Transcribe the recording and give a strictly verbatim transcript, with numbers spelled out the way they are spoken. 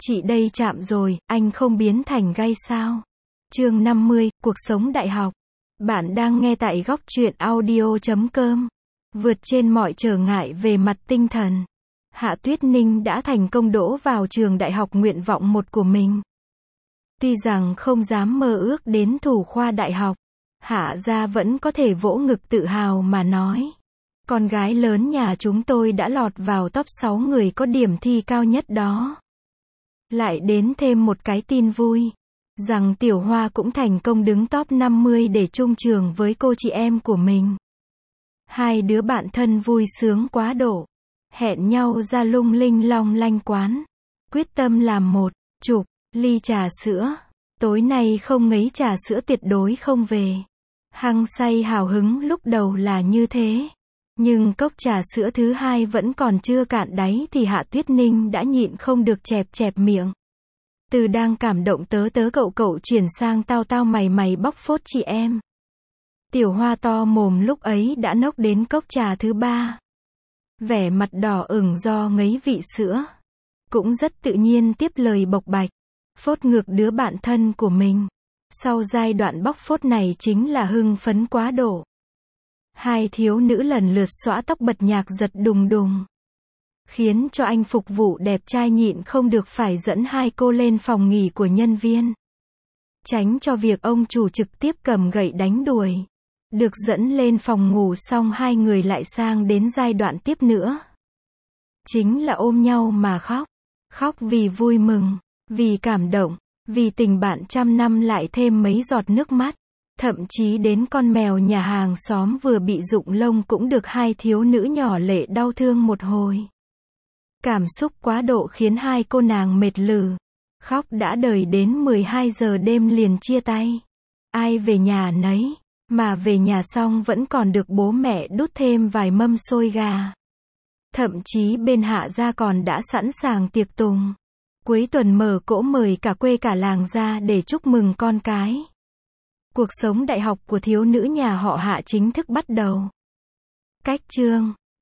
Chị đây chạm rồi, anh không biến thành gay sao? Chương năm mươi, cuộc sống đại học. Bạn đang nghe tại góc truyện audio chấm com. Vượt trên mọi trở ngại về mặt tinh thần, Hạ Tuyết Ninh đã thành công đỗ vào trường đại học nguyện vọng một của mình. Tuy rằng không dám mơ ước đến thủ khoa đại học, Hạ gia vẫn có thể vỗ ngực tự hào mà nói: con gái lớn nhà chúng tôi đã lọt vào top sáu người có điểm thi cao nhất đó. Lại đến thêm một cái tin vui, rằng Tiểu Hoa cũng thành công đứng top năm mươi để chung trường với cô chị em của mình. Hai đứa bạn thân vui sướng quá độ, hẹn nhau ra lung linh long lanh quán, quyết tâm làm một chục ly trà sữa. Tối nay không ngấy trà sữa tuyệt đối không về. Hăng say hào hứng lúc đầu là như thế, nhưng cốc trà sữa thứ hai vẫn còn chưa cạn đáy thì Hạ Tuyết Ninh đã nhịn không được chẹp chẹp miệng. Từ đang cảm động tớ tớ cậu cậu chuyển sang tao tao mày mày bóc phốt chị em. Tiểu Hoa to mồm lúc ấy đã nốc đến cốc trà thứ ba. Vẻ mặt đỏ ửng do ngấy vị sữa. Cũng rất tự nhiên tiếp lời bộc bạch, phốt ngược đứa bạn thân của mình. Sau giai đoạn bóc phốt này chính là hưng phấn quá độ. Hai thiếu nữ lần lượt xõa tóc bật nhạc giật đùng đùng, khiến cho anh phục vụ đẹp trai nhịn không được phải dẫn hai cô lên phòng nghỉ của nhân viên. Tránh cho việc ông chủ trực tiếp cầm gậy đánh đuổi. Được dẫn lên phòng ngủ xong hai người lại sang đến giai đoạn tiếp nữa. Chính là ôm nhau mà khóc. Khóc vì vui mừng, vì cảm động, vì tình bạn trăm năm lại thêm mấy giọt nước mắt. Thậm chí đến con mèo nhà hàng xóm vừa bị rụng lông cũng được hai thiếu nữ nhỏ lệ đau thương một hồi. Cảm xúc quá độ khiến hai cô nàng mệt lử. Khóc đã đợi đến mười hai giờ đêm liền chia tay. Ai về nhà nấy, mà về nhà xong vẫn còn được bố mẹ đút thêm vài mâm xôi gà. Thậm chí bên Hạ gia còn đã sẵn sàng tiệc tùng. Cuối tuần mở cỗ mời cả quê cả làng ra để chúc mừng con cái. Cuộc sống đại học của thiếu nữ nhà họ Hạ chính thức bắt đầu. Cách chương